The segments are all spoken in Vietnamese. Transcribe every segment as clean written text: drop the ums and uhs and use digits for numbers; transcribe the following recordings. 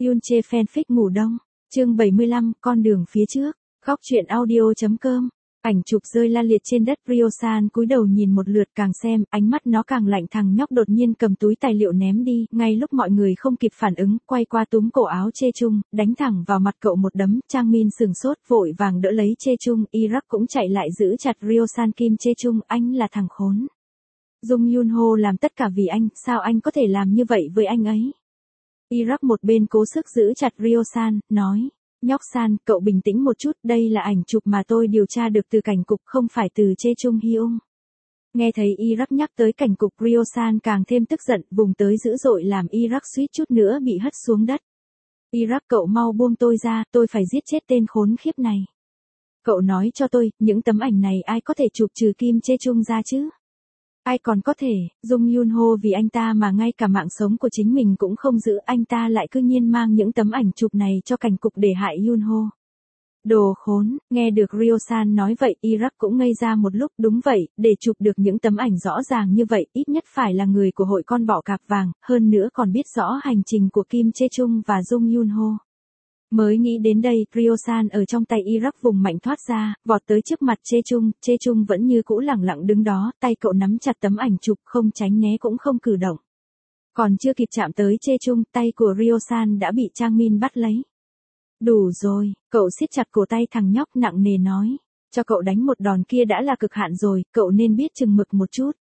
Yoon Chae fanfic ngủ đông. Chương 75, con đường phía trước. Góc truyện audio.com. Ảnh chụp rơi la liệt trên đất. Ryosan cúi đầu nhìn một lượt, càng xem, ánh mắt nó càng lạnh. Thằng nhóc đột nhiên cầm túi tài liệu ném đi, ngay lúc mọi người không kịp phản ứng, quay qua túm cổ áo Chae Chung, đánh thẳng vào mặt cậu một đấm. Chang Min sừng sốt, vội vàng đỡ lấy Chae Chung. Iraq cũng chạy lại giữ chặt Ryosan. Kim Chae Chung, anh là thằng khốn. Jung Yoon Ho làm tất cả vì anh, sao anh có thể làm như vậy với anh ấy? Iraq một bên cố sức giữ chặt Ryosan, nói. Nhóc San, cậu bình tĩnh một chút, đây là ảnh chụp mà tôi điều tra được từ cảnh cục, không phải từ Chae Chung Hyung. Nghe thấy Iraq nhắc tới cảnh cục, Ryosan càng thêm tức giận, vùng tới dữ dội làm Iraq suýt chút nữa bị hất xuống đất. Iraq, cậu mau buông tôi ra, tôi phải giết chết tên khốn khiếp này. Cậu nói cho tôi, những tấm ảnh này ai có thể chụp trừ Kim Chae Chung ra chứ? Ai còn có thể, Jung Yoon Ho vì anh ta mà ngay cả mạng sống của chính mình cũng không giữ, anh ta lại cư nhiên mang những tấm ảnh chụp này cho cảnh cục để hại Yoon Ho. Đồ khốn, nghe được Ryosan nói vậy, Iraq cũng ngây ra một lúc. Đúng vậy, để chụp được những tấm ảnh rõ ràng như vậy, ít nhất phải là người của hội con bọ cạp vàng, hơn nữa còn biết rõ hành trình của Kim Chae Chung và Jung Yoon Ho. Mới nghĩ đến đây, Ryosan ở trong tay Iraq vùng mạnh thoát ra, vọt tới trước mặt Chae Chung vẫn như cũ lẳng lặng đứng đó, tay cậu nắm chặt tấm ảnh chụp, không tránh né cũng không cử động. Còn chưa kịp chạm tới Chae Chung, tay của Ryosan đã bị Chang Min bắt lấy. Đủ rồi, cậu siết chặt cổ tay thằng nhóc, nặng nề nói. Cho cậu đánh một đòn kia đã là cực hạn rồi, cậu nên biết chừng mực một chút.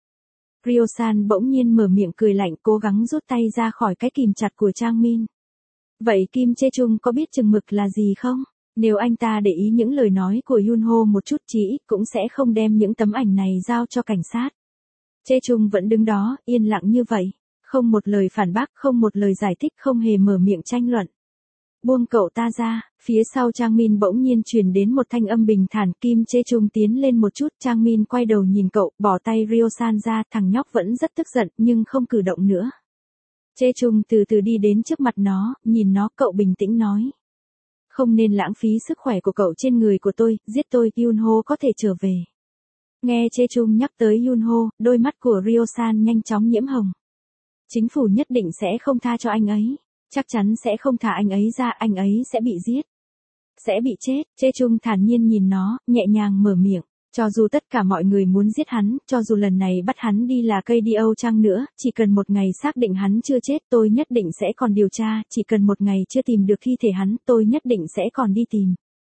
Ryosan bỗng nhiên mở miệng cười lạnh, cố gắng rút tay ra khỏi cái kìm chặt của Chang Min. Vậy Kim Chae Chung có biết chừng mực là gì không? Nếu anh ta để ý những lời nói của Yoon Ho một chút, chí ít cũng sẽ không đem những tấm ảnh này giao cho cảnh sát. Chae Chung vẫn đứng đó, yên lặng như vậy. Không một lời phản bác, không một lời giải thích, không hề mở miệng tranh luận. Buông cậu ta ra, phía sau Chang Min bỗng nhiên truyền đến một thanh âm bình thản. Kim Chae Chung tiến lên một chút, Chang Min quay đầu nhìn cậu, bỏ tay Ryosan ra, thằng nhóc vẫn rất tức giận, nhưng không cử động nữa. Chae Chung từ từ đi đến trước mặt nó, nhìn nó, cậu bình tĩnh nói. Không nên lãng phí sức khỏe của cậu trên người của tôi, giết tôi, Yoon Ho có thể trở về. Nghe Chae Chung nhắc tới Yoon Ho, đôi mắt của Ryosan nhanh chóng nhiễm hồng. Chính phủ nhất định sẽ không tha cho anh ấy. Chắc chắn sẽ không thả anh ấy ra, anh ấy sẽ bị giết. Sẽ bị chết. Chae Chung thản nhiên nhìn nó, nhẹ nhàng mở miệng. Cho dù tất cả mọi người muốn giết hắn, cho dù lần này bắt hắn đi là KDO chăng nữa, chỉ cần một ngày xác định hắn chưa chết, tôi nhất định sẽ còn điều tra, chỉ cần một ngày chưa tìm được thi thể hắn, tôi nhất định sẽ còn đi tìm.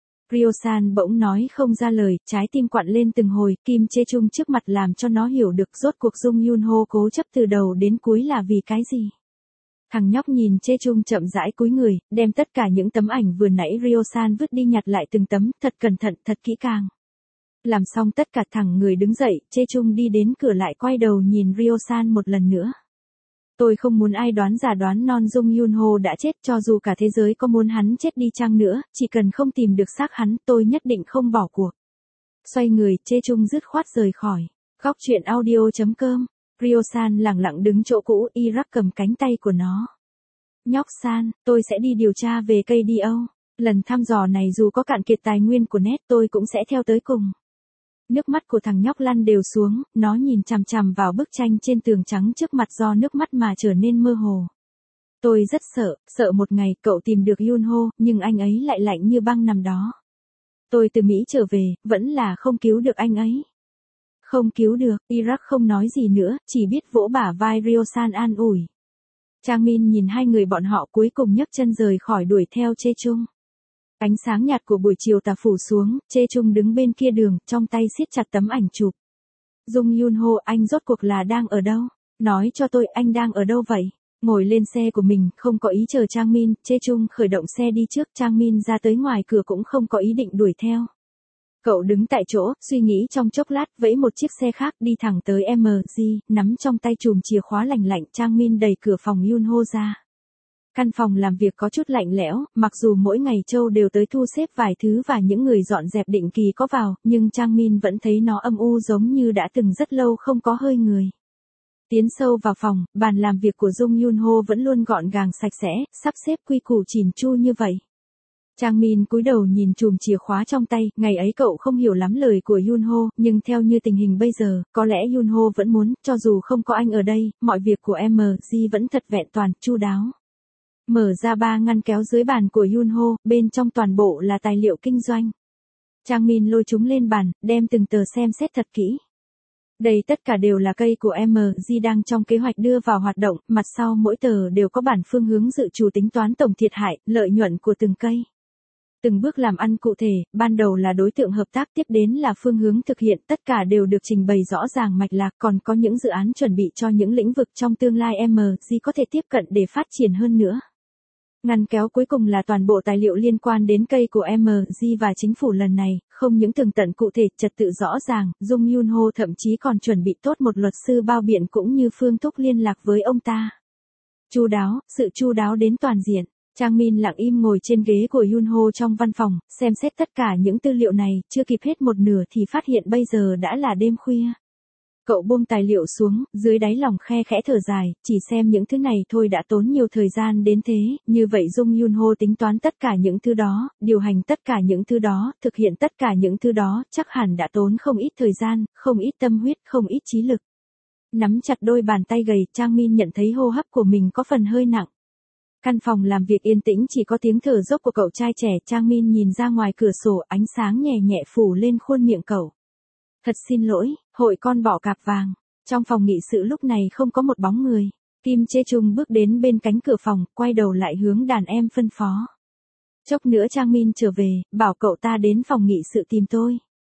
Ryosan bỗng nói không ra lời, trái tim quặn lên từng hồi. Kim Chae Chung trước mặt làm cho nó hiểu được rốt cuộc Jung Yoon Ho cố chấp từ đầu đến cuối là vì cái gì. Thằng nhóc nhìn Chae Chung chậm rãi cúi người, đem tất cả những tấm ảnh vừa nãy Ryosan vứt đi nhặt lại từng tấm, thật cẩn thận, thật kỹ càng. Làm xong tất cả, thằng người đứng dậy, Chae Chung đi đến cửa lại quay đầu nhìn Ryosan một lần nữa. Tôi không muốn ai đoán giả đoán non, Jung Yoon Ho đã chết, cho dù cả thế giới có muốn hắn chết đi chăng nữa, chỉ cần không tìm được xác hắn, tôi nhất định không bỏ cuộc. Xoay người, Chae Chung dứt khoát rời khỏi. Góc truyện audio.com. Ryosan lẳng lặng đứng chỗ cũ, Iraq cầm cánh tay của nó. Nhóc San, tôi sẽ đi điều tra về KDO. Lần thăm dò này dù có cạn kiệt tài nguyên của net, tôi cũng sẽ theo tới cùng. Nước mắt của thằng nhóc lăn đều xuống, nó nhìn chằm chằm vào bức tranh trên tường trắng trước mặt, do nước mắt mà trở nên mơ hồ. Tôi rất sợ một ngày cậu tìm được Yoon Ho, nhưng anh ấy lại lạnh như băng nằm đó. Tôi từ Mỹ trở về, vẫn là không cứu được anh ấy. Không cứu được, Iraq không nói gì nữa, chỉ biết vỗ bả vai Ryosan an ủi. Chang Min nhìn hai người bọn họ cuối cùng nhấc chân rời khỏi, đuổi theo Chae Chung. Ánh sáng nhạt của buổi chiều tà phủ xuống, Chae Chung đứng bên kia đường, trong tay siết chặt tấm ảnh chụp. Jung Yoon Ho, anh rốt cuộc là đang ở đâu? Nói cho tôi, anh đang ở đâu vậy? Ngồi lên xe của mình, không có ý chờ Chang Min, Chae Chung khởi động xe đi trước, Chang Min ra tới ngoài cửa cũng không có ý định đuổi theo. Cậu đứng tại chỗ, suy nghĩ trong chốc lát, vẫy một chiếc xe khác đi thẳng tới MG, nắm trong tay chùm chìa khóa lạnh lạnh. Chang Min đẩy cửa phòng Yoon Ho ra. Căn phòng làm việc có chút lạnh lẽo, mặc dù mỗi ngày Châu đều tới thu xếp vài thứ và những người dọn dẹp định kỳ có vào, nhưng Chang Min vẫn thấy nó âm u giống như đã từng rất lâu không có hơi người. Tiến sâu vào phòng, bàn làm việc của Jung Yoon Ho vẫn luôn gọn gàng sạch sẽ, sắp xếp quy củ chỉn chu như vậy. Chang Min cúi đầu nhìn chùm chìa khóa trong tay, ngày ấy cậu không hiểu lắm lời của Yoon Ho, nhưng theo như tình hình bây giờ, có lẽ Yoon Ho vẫn muốn, cho dù không có anh ở đây, mọi việc của MG vẫn thật vẹn toàn, chu đáo. Mở ra 3 ngăn kéo dưới bàn của Yunho, bên trong toàn bộ là tài liệu kinh doanh. Trang Min lôi chúng lên bàn, đem từng tờ xem xét thật kỹ. Đây tất cả đều là cây của MG đang trong kế hoạch đưa vào hoạt động, mặt sau mỗi tờ đều có bản phương hướng dự trù tính toán tổng thiệt hại, lợi nhuận của từng cây. Từng bước làm ăn cụ thể, ban đầu là đối tượng hợp tác, tiếp đến là phương hướng thực hiện, tất cả đều được trình bày rõ ràng mạch lạc, còn có những dự án chuẩn bị cho những lĩnh vực trong tương lai MG có thể tiếp cận để phát triển hơn nữa. Ngăn kéo cuối cùng là toàn bộ tài liệu liên quan đến cây của MG và chính phủ lần này, không những tường tận cụ thể, trật tự rõ ràng, Jung Yunho thậm chí còn chuẩn bị tốt một luật sư bao biện cũng như phương thức liên lạc với ông ta. Chu đáo, sự chu đáo đến toàn diện. Trang Min lặng im ngồi trên ghế của Yunho trong văn phòng, xem xét tất cả những tư liệu này, chưa kịp hết một nửa thì phát hiện bây giờ đã là đêm khuya. Cậu buông tài liệu xuống, dưới đáy lòng khe khẽ thở dài, chỉ xem những thứ này thôi đã tốn nhiều thời gian đến thế, như vậy Jung Yunho tính toán tất cả những thứ đó, điều hành tất cả những thứ đó, thực hiện tất cả những thứ đó, chắc hẳn đã tốn không ít thời gian, không ít tâm huyết, không ít trí lực. Nắm chặt đôi bàn tay gầy, Trang Min nhận thấy hô hấp của mình có phần hơi nặng. Căn phòng làm việc yên tĩnh chỉ có tiếng thở dốc của cậu trai trẻ, Trang Min nhìn ra ngoài cửa sổ, ánh sáng nhẹ nhẹ phủ lên khuôn miệng cậu. Thật xin lỗi, hội con bọ cạp vàng. Trong phòng nghị sự lúc này không có một bóng người. Kim Chê Trung bước đến bên cánh cửa phòng, quay đầu lại hướng đàn em phân phó. Chốc nữa Trang Min trở về, bảo cậu ta đến phòng nghị sự tìm tôi.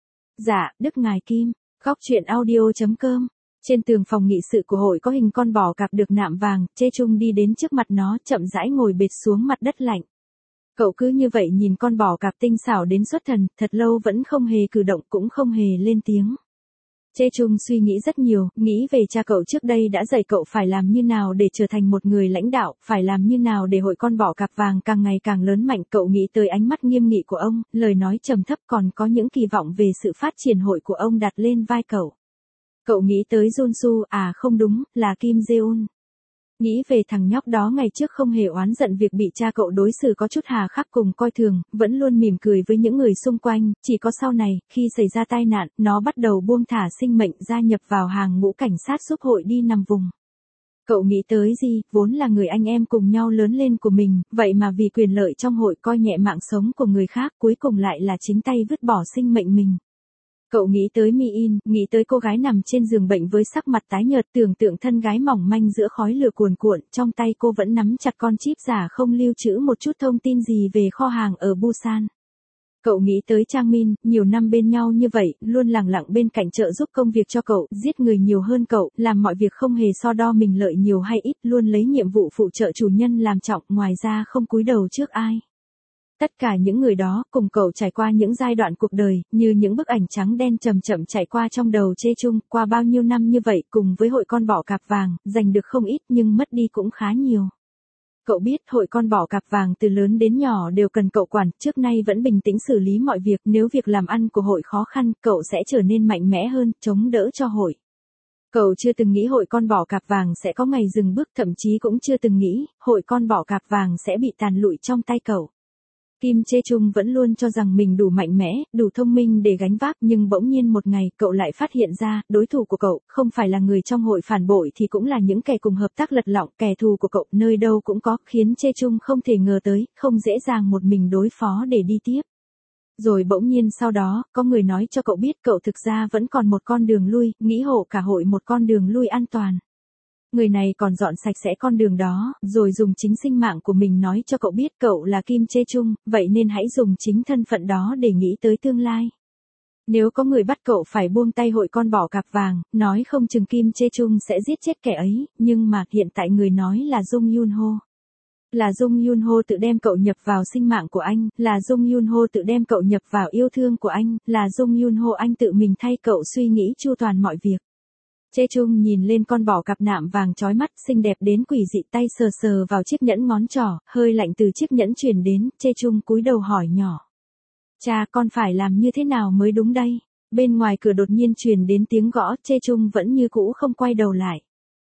Dạ, Đức Ngài Kim. Góc truyện audio.com. Trên tường phòng nghị sự của hội có hình con bò cạp được nạm vàng, Chê Trung đi đến trước mặt nó, chậm rãi ngồi bệt xuống mặt đất lạnh. Cậu cứ như vậy nhìn con bò cạp tinh xảo đến xuất thần, thật lâu vẫn không hề cử động cũng không hề lên tiếng. Chê Trung suy nghĩ rất nhiều, nghĩ về cha cậu trước đây đã dạy cậu phải làm như nào để trở thành một người lãnh đạo, phải làm như nào để hội con bò cạp vàng càng ngày càng lớn mạnh. Cậu nghĩ tới ánh mắt nghiêm nghị của ông, lời nói trầm thấp, còn có những kỳ vọng về sự phát triển hội của ông đặt lên vai cậu. Cậu nghĩ tới Junsu, à không đúng, là Kim Jeon. Nghĩ về thằng nhóc đó ngày trước không hề oán giận việc bị cha cậu đối xử có chút hà khắc cùng coi thường, vẫn luôn mỉm cười với những người xung quanh, chỉ có sau này, khi xảy ra tai nạn, nó bắt đầu buông thả sinh mệnh gia nhập vào hàng ngũ cảnh sát giúp hội đi nằm vùng. Cậu nghĩ tới gì, vốn là người anh em cùng nhau lớn lên của mình, vậy mà vì quyền lợi trong hội coi nhẹ mạng sống của người khác, cuối cùng lại là chính tay vứt bỏ sinh mệnh mình. Cậu nghĩ tới Mi-in, nghĩ tới cô gái nằm trên giường bệnh với sắc mặt tái nhợt, tưởng tượng thân gái mỏng manh giữa khói lửa cuồn cuộn, trong tay cô vẫn nắm chặt con chip giả không lưu trữ một chút thông tin gì về kho hàng ở Busan. Cậu nghĩ tới Trang Min, nhiều năm bên nhau như vậy, luôn lẳng lặng bên cạnh trợ giúp công việc cho cậu, giết người nhiều hơn cậu, làm mọi việc không hề so đo mình lợi nhiều hay ít, luôn lấy nhiệm vụ phụ trợ chủ nhân làm trọng, ngoài ra không cúi đầu trước ai. Tất cả những người đó, cùng cậu trải qua những giai đoạn cuộc đời, như những bức ảnh trắng đen chậm chậm chạy qua trong đầu Chê Trung, qua bao nhiêu năm như vậy, cùng với hội con bọ cạp vàng, giành được không ít nhưng mất đi cũng khá nhiều. Cậu biết hội con bọ cạp vàng từ lớn đến nhỏ đều cần cậu quản, trước nay vẫn bình tĩnh xử lý mọi việc, nếu việc làm ăn của hội khó khăn, cậu sẽ trở nên mạnh mẽ hơn, chống đỡ cho hội. Cậu chưa từng nghĩ hội con bọ cạp vàng sẽ có ngày dừng bước, thậm chí cũng chưa từng nghĩ, hội con bọ cạp vàng sẽ bị tàn lụi trong tay cậu. Kim Chê Trung vẫn luôn cho rằng mình đủ mạnh mẽ, đủ thông minh để gánh vác, nhưng bỗng nhiên một ngày cậu lại phát hiện ra, đối thủ của cậu, không phải là người trong hội phản bội thì cũng là những kẻ cùng hợp tác lật lọng, kẻ thù của cậu nơi đâu cũng có, khiến Chê Trung không thể ngờ tới, không dễ dàng một mình đối phó để đi tiếp. Rồi bỗng nhiên sau đó, có người nói cho cậu biết cậu thực ra vẫn còn một con đường lui, nghĩ hộ cả hội một con đường lui an toàn. Người này còn dọn sạch sẽ con đường đó, rồi dùng chính sinh mạng của mình nói cho cậu biết cậu là Kim Chê Trung, vậy nên hãy dùng chính thân phận đó để nghĩ tới tương lai. Nếu có người bắt cậu phải buông tay hội con bọ cạp vàng, nói không chừng Kim Chê Trung sẽ giết chết kẻ ấy, nhưng mà hiện tại người nói là Jung Yunho. Là Jung Yunho tự đem cậu nhập vào sinh mạng của anh, là Jung Yunho tự đem cậu nhập vào yêu thương của anh, là Jung Yunho anh tự mình thay cậu suy nghĩ chu toàn mọi việc. Chê Trung nhìn lên con bò cặp nạm vàng chói mắt, xinh đẹp đến quỷ dị, tay sờ sờ vào chiếc nhẫn ngón trỏ, hơi lạnh từ chiếc nhẫn truyền đến, Chê Trung cúi đầu hỏi nhỏ. Cha, con phải làm như thế nào mới đúng đây? Bên ngoài cửa đột nhiên truyền đến tiếng gõ, Chê Trung vẫn như cũ không quay đầu lại.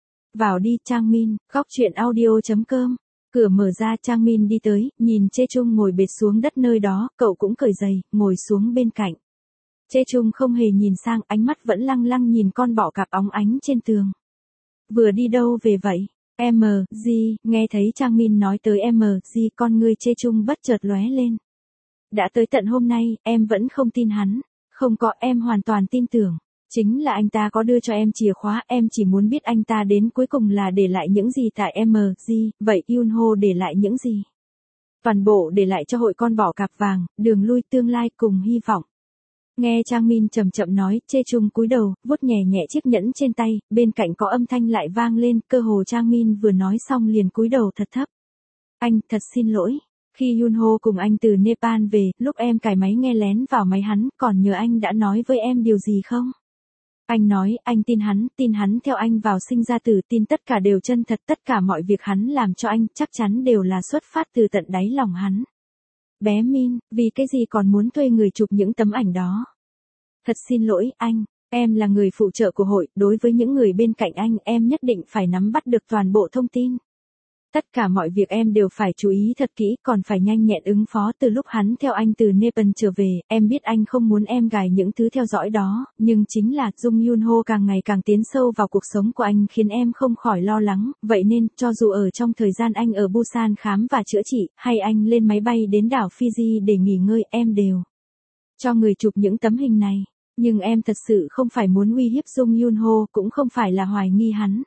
Vào đi, Trang Min, góc truyện audio.com. Cửa mở ra, Trang Min đi tới, nhìn Chê Trung ngồi bệt xuống đất nơi đó, cậu cũng cởi giày, ngồi xuống bên cạnh. Chê Trung không hề nhìn sang, ánh mắt vẫn lăng lăng nhìn con bọ cạp óng ánh trên tường. Vừa đi đâu về vậy? MG, nghe thấy Trang Min nói tới MG, con ngươi Chê Chung bất chợt lóe lên. Đã tới tận hôm nay, em vẫn không tin hắn. Không có, em hoàn toàn tin tưởng. Chính là anh ta có đưa cho em chìa khóa, em chỉ muốn biết anh ta đến cuối cùng là để lại những gì tại MG, vậy Yunho để lại những gì? Toàn bộ để lại cho hội con bò cạp vàng, đường lui tương lai cùng hy vọng. Nghe Trang Min chậm chậm nói, Chê Chung cúi đầu, vuốt nhẹ nhẹ chiếc nhẫn trên tay, bên cạnh có âm thanh lại vang lên, cơ hồ Trang Min vừa nói xong liền cúi đầu thật thấp. Anh, thật xin lỗi. Khi Yunho cùng anh từ Nepal về, lúc em cài máy nghe lén vào máy hắn, còn nhờ anh đã nói với em điều gì không? Anh nói, anh tin hắn theo anh vào sinh ra tử, tin tất cả đều chân thật, tất cả mọi việc hắn làm cho anh, chắc chắn đều là xuất phát từ tận đáy lòng hắn. Bé Min, vì cái gì còn muốn thuê người chụp những tấm ảnh đó? Thật xin lỗi, anh, em là người phụ trợ của hội, đối với những người bên cạnh anh, em nhất định phải nắm bắt được toàn bộ thông tin. Tất cả mọi việc em đều phải chú ý thật kỹ, còn phải nhanh nhẹn ứng phó. Từ lúc hắn theo anh từ Nepal trở về, em biết anh không muốn em gài những thứ theo dõi đó, nhưng chính là Jung Yunho càng ngày càng tiến sâu vào cuộc sống của anh khiến em không khỏi lo lắng, vậy nên, cho dù ở trong thời gian anh ở Busan khám và chữa trị, hay anh lên máy bay đến đảo Fiji để nghỉ ngơi, em đều cho người chụp những tấm hình này. Nhưng em thật sự không phải muốn uy hiếp Jung Yunho, cũng không phải là hoài nghi hắn.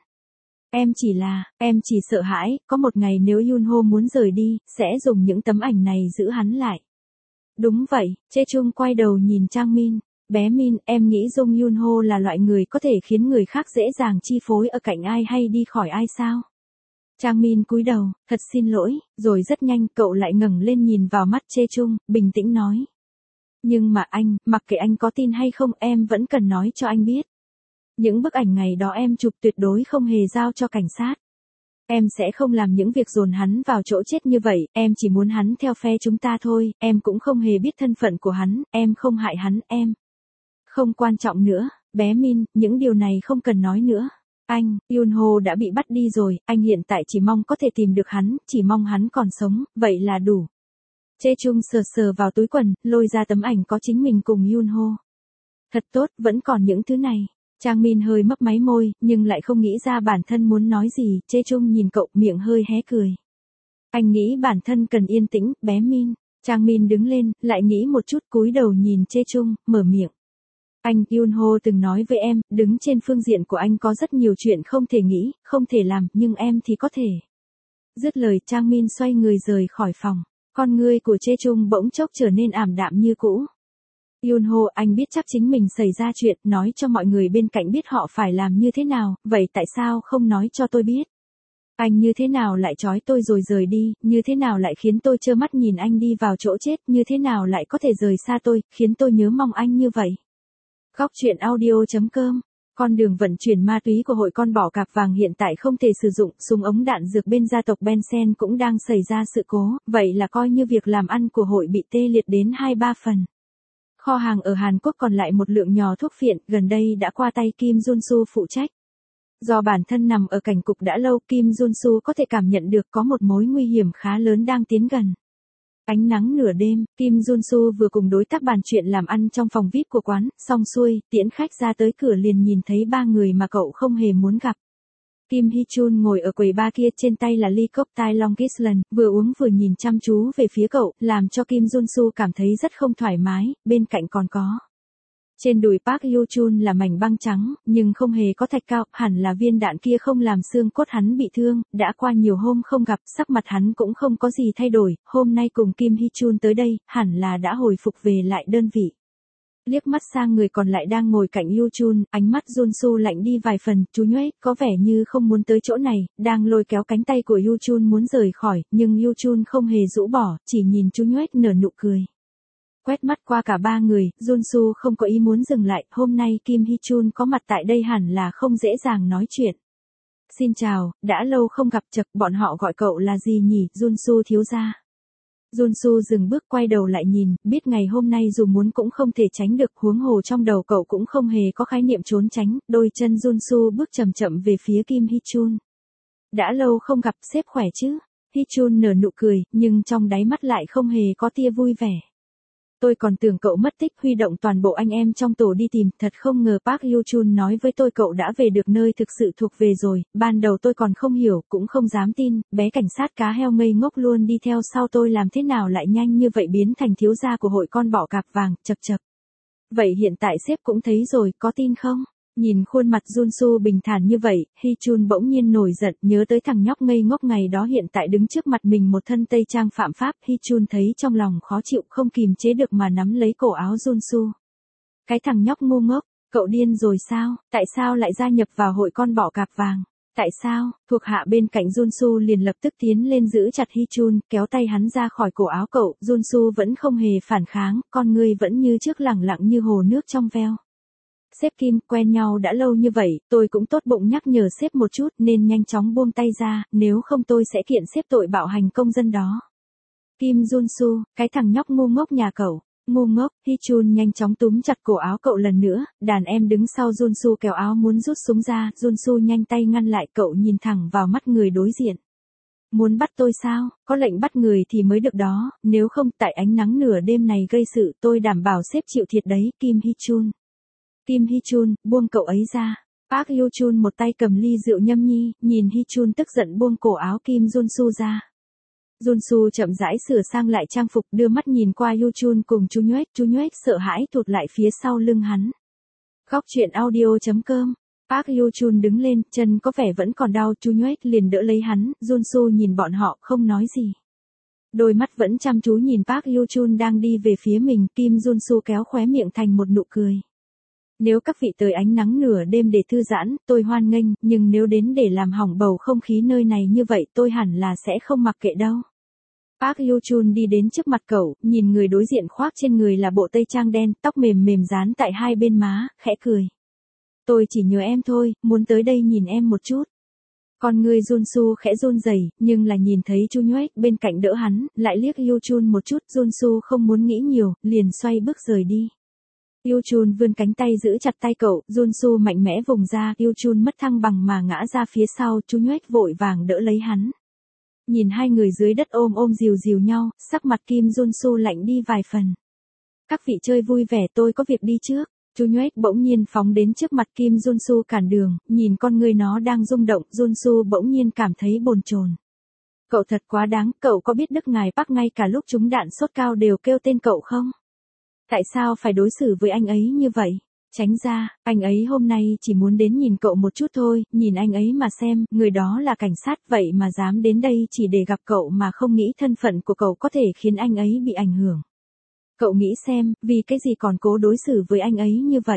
Em chỉ sợ hãi, có một ngày nếu Yunho muốn rời đi, sẽ dùng những tấm ảnh này giữ hắn lại. Đúng vậy, Chê Chung quay đầu nhìn Trang Min. Bé Min, em nghĩ Jung Yunho là loại người có thể khiến người khác dễ dàng chi phối ở cạnh ai hay đi khỏi ai sao? Trang Min cúi đầu, thật xin lỗi, rồi rất nhanh cậu lại ngẩng lên nhìn vào mắt Chê Chung, bình tĩnh nói. Nhưng mà anh, mặc kệ anh có tin hay không, em vẫn cần nói cho anh biết. Những bức ảnh ngày đó em chụp tuyệt đối không hề giao cho cảnh sát. Em sẽ không làm những việc dồn hắn vào chỗ chết như vậy, em chỉ muốn hắn theo phe chúng ta thôi, em cũng không hề biết thân phận của hắn, em không hại hắn, em. Không quan trọng nữa, bé Min, những điều này không cần nói nữa. Anh, Yunho đã bị bắt đi rồi, anh hiện tại chỉ mong có thể tìm được hắn, chỉ mong hắn còn sống, vậy là đủ. Chê Chung sờ sờ vào túi quần, lôi ra tấm ảnh có chính mình cùng Yunho. Thật tốt, vẫn còn những thứ này. Trang Min hơi mấp máy môi, nhưng lại không nghĩ ra bản thân muốn nói gì, Chê Chung nhìn cậu, miệng hơi hé cười. Anh nghĩ bản thân cần yên tĩnh, bé Min. Trang Min đứng lên, lại nghĩ một chút, cúi đầu nhìn Chê Chung, mở miệng. Anh, Yunho từng nói với em, đứng trên phương diện của anh có rất nhiều chuyện không thể nghĩ, không thể làm, nhưng em thì có thể. Dứt lời, Trang Min xoay người rời khỏi phòng. Con ngươi của Chê Chung bỗng chốc trở nên ảm đạm như cũ. Yunho, anh biết chắc chính mình xảy ra chuyện, nói cho mọi người bên cạnh biết họ phải làm như thế nào, vậy tại sao không nói cho tôi biết? Anh như thế nào lại trói tôi rồi rời đi, như thế nào lại khiến tôi trơ mắt nhìn anh đi vào chỗ chết, như thế nào lại có thể rời xa tôi, khiến tôi nhớ mong anh như vậy? Góc truyện audio.com. Con đường vận chuyển ma túy của hội con bò cạp vàng hiện tại không thể sử dụng, súng ống đạn dược bên gia tộc Benson cũng đang xảy ra sự cố, vậy là coi như việc làm ăn của hội bị tê liệt đến 2-3 phần. Kho hàng ở Hàn Quốc còn lại một lượng nhỏ thuốc phiện, gần đây đã qua tay Kim Jun-soo phụ trách. Do bản thân nằm ở cảnh cục đã lâu, Kim Jun-soo có thể cảm nhận được có một mối nguy hiểm khá lớn đang tiến gần. Ánh nắng nửa đêm, Kim Jun-soo vừa cùng đối tác bàn chuyện làm ăn trong phòng VIP của quán, xong xuôi, tiễn khách ra tới cửa liền nhìn thấy ba người mà cậu không hề muốn gặp. Kim Hee-chun ngồi ở quầy bar kia, trên tay là ly cốc tai Long Island, vừa uống vừa nhìn chăm chú về phía cậu, làm cho Kim Jun-soo cảm thấy rất không thoải mái, bên cạnh còn có. Trên đùi Park Hyo-chun là mảnh băng trắng, nhưng không hề có thạch cao, hẳn là viên đạn kia không làm xương cốt hắn bị thương, đã qua nhiều hôm không gặp, sắc mặt hắn cũng không có gì thay đổi, hôm nay cùng Kim Hee-chun tới đây, hẳn là đã hồi phục về lại đơn vị. Liếc mắt sang người còn lại đang ngồi cạnh Yoo-chun, ánh mắt Jun-soo lạnh đi vài phần, chú nhuế, có vẻ như không muốn tới chỗ này, đang lôi kéo cánh tay của Yoo-chun muốn rời khỏi, nhưng Yoo-chun không hề rũ bỏ, chỉ nhìn chú nhuế nở nụ cười. Quét mắt qua cả ba người, Jun-soo không có ý muốn dừng lại, hôm nay Kim Hee-chun có mặt tại đây hẳn là không dễ dàng nói chuyện. Xin chào, đã lâu không gặp, chật, bọn họ gọi cậu là gì nhỉ, Jun-soo thiếu gia. Jun-soo dừng bước quay đầu lại nhìn, biết ngày hôm nay dù muốn cũng không thể tránh được, huống hồ trong đầu cậu cũng không hề có khái niệm trốn tránh, đôi chân Jun-soo bước chậm chậm về phía Kim Hee-chun. Đã lâu không gặp, sếp khỏe chứ? Hee-chun nở nụ cười, nhưng trong đáy mắt lại không hề có tia vui vẻ. tôi còn tưởng cậu mất tích, huy động toàn bộ anh em trong tổ đi tìm, thật không ngờ Park Hyo-chun nói với tôi cậu đã về được nơi thực sự thuộc về rồi, ban đầu tôi còn không hiểu, cũng không dám tin, bé cảnh sát cá heo ngây ngốc luôn đi theo sau tôi làm thế nào lại nhanh như vậy biến thành thiếu gia của hội con bọ cạp vàng, chậc chậc. Vậy hiện tại sếp cũng thấy rồi, có tin không? Nhìn khuôn mặt Junsu bình thản như vậy, Hee-chun bỗng nhiên nổi giận, nhớ tới thằng nhóc ngây ngốc ngày đó hiện tại đứng trước mặt mình một thân tây trang phạm pháp, Hee-chun thấy trong lòng khó chịu không kìm chế được mà nắm lấy cổ áo Junsu. Cái thằng nhóc ngu ngốc, cậu điên rồi sao, tại sao lại gia nhập vào hội con bọ cạp vàng? Tại sao? Thuộc hạ bên cạnh Junsu liền lập tức tiến lên giữ chặt Hee-chun, kéo tay hắn ra khỏi cổ áo cậu, Junsu vẫn không hề phản kháng, con người vẫn như trước lẳng lặng như hồ nước trong veo. Sếp Kim, quen nhau đã lâu như vậy, tôi cũng tốt bụng nhắc nhở sếp một chút nên nhanh chóng buông tay ra, nếu không tôi sẽ kiện sếp tội bạo hành công dân đó. Kim Junsu, cái thằng nhóc ngu ngốc nhà cậu. Ngu ngốc, Hee-chun nhanh chóng túm chặt cổ áo cậu lần nữa, đàn em đứng sau Junsu kéo áo muốn rút súng ra, Junsu nhanh tay ngăn lại cậu nhìn thẳng vào mắt người đối diện. Muốn bắt tôi sao, có lệnh bắt người thì mới được đó, nếu không tại ánh nắng nửa đêm này gây sự tôi đảm bảo sếp chịu thiệt đấy, Kim Hee-chun. Kim Hee-chun, buông cậu ấy ra. Park Hyo-chun một tay cầm ly rượu nhâm nhi, nhìn Hee-chun tức giận buông cổ áo Kim Junsu ra. Junsu chậm rãi sửa sang lại trang phục đưa mắt nhìn qua Hyo-chun cùng Chu Nhoếch sợ hãi thụt lại phía sau lưng hắn. Góc truyện audio.com. Park Hyo-chun đứng lên, chân có vẻ vẫn còn đau, Chu Nhoếch liền đỡ lấy hắn, Junsu nhìn bọn họ không nói gì. Đôi mắt vẫn chăm chú nhìn Park Hyo-chun đang đi về phía mình, Kim Junsu kéo khóe miệng thành một nụ cười. Nếu các vị tới ánh nắng nửa đêm để thư giãn, tôi hoan nghênh, nhưng nếu đến để làm hỏng bầu không khí nơi này như vậy tôi hẳn là sẽ không mặc kệ đâu. Park Hyo-chun đi đến trước mặt cậu, nhìn người đối diện khoác trên người là bộ tây trang đen, tóc mềm mềm dán tại hai bên má, khẽ cười. Tôi chỉ nhớ em thôi, muốn tới đây nhìn em một chút. Con người Junsu khẽ run rẩy, nhưng là nhìn thấy Chu Nhoếch bên cạnh đỡ hắn, lại liếc Hyo-chun một chút, Junsu không muốn nghĩ nhiều, liền xoay bước rời đi. Hyo-chun vươn cánh tay giữ chặt tay cậu, Junsu mạnh mẽ vùng ra, Hyo-chun mất thăng bằng mà ngã ra phía sau, Chu Nhoếch vội vàng đỡ lấy hắn. Nhìn hai người dưới đất ôm dìu dìu nhau, sắc mặt Kim Junsu lạnh đi vài phần. Các vị chơi vui vẻ, tôi có việc đi trước. Chu Nhoếch bỗng nhiên phóng đến trước mặt Kim Junsu cản đường, nhìn con người nó đang rung động, Junsu bỗng nhiên cảm thấy bồn chồn. Cậu thật quá đáng, cậu có biết Đức Ngài Park ngay cả lúc trúng đạn sốt cao đều kêu tên cậu không? Tại sao phải đối xử với anh ấy như vậy? Tránh ra, anh ấy hôm nay chỉ muốn đến nhìn cậu một chút thôi, nhìn anh ấy mà xem, người đó là cảnh sát vậy mà dám đến đây chỉ để gặp cậu mà không nghĩ thân phận của cậu có thể khiến anh ấy bị ảnh hưởng. Cậu nghĩ xem, vì cái gì còn cố đối xử với anh ấy như vậy?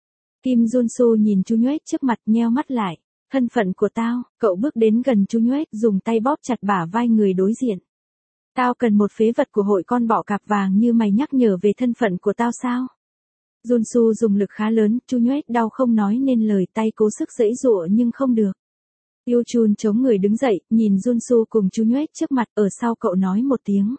Kim Junsu nhìn Chu Nhoếch trước mặt nheo mắt lại. Thân phận của tao, cậu bước đến gần Chu Nhoếch dùng tay bóp chặt bả vai người đối diện. Tao cần một phế vật của hội con bọ cạp vàng như mày nhắc nhở về thân phận của tao sao? Junsu dùng lực khá lớn, Chu Nhoếch đau không nói nên lời, tay cố sức giãy giụa nhưng không được. Hyo-chun chống người đứng dậy, nhìn Junsu cùng Chu Nhoếch trước mặt, ở sau cậu nói một tiếng.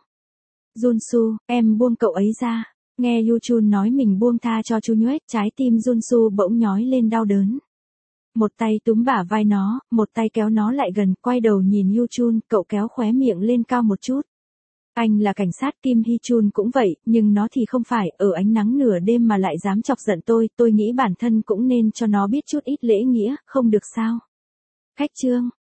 Junsu, em buông cậu ấy ra. Nghe Hyo-chun nói mình buông tha cho Chu Nhoếch, trái tim Junsu bỗng nhói lên đau đớn. Một tay túm bả vai nó, một tay kéo nó lại gần, quay đầu nhìn Hyo-chun, cậu kéo khóe miệng lên cao một chút. Anh là cảnh sát, Kim Hee-chun cũng vậy, nhưng nó thì không phải, ở ánh nắng nửa đêm mà lại dám chọc giận tôi nghĩ bản thân cũng nên cho nó biết chút ít lễ nghĩa, không được sao? Khách trương,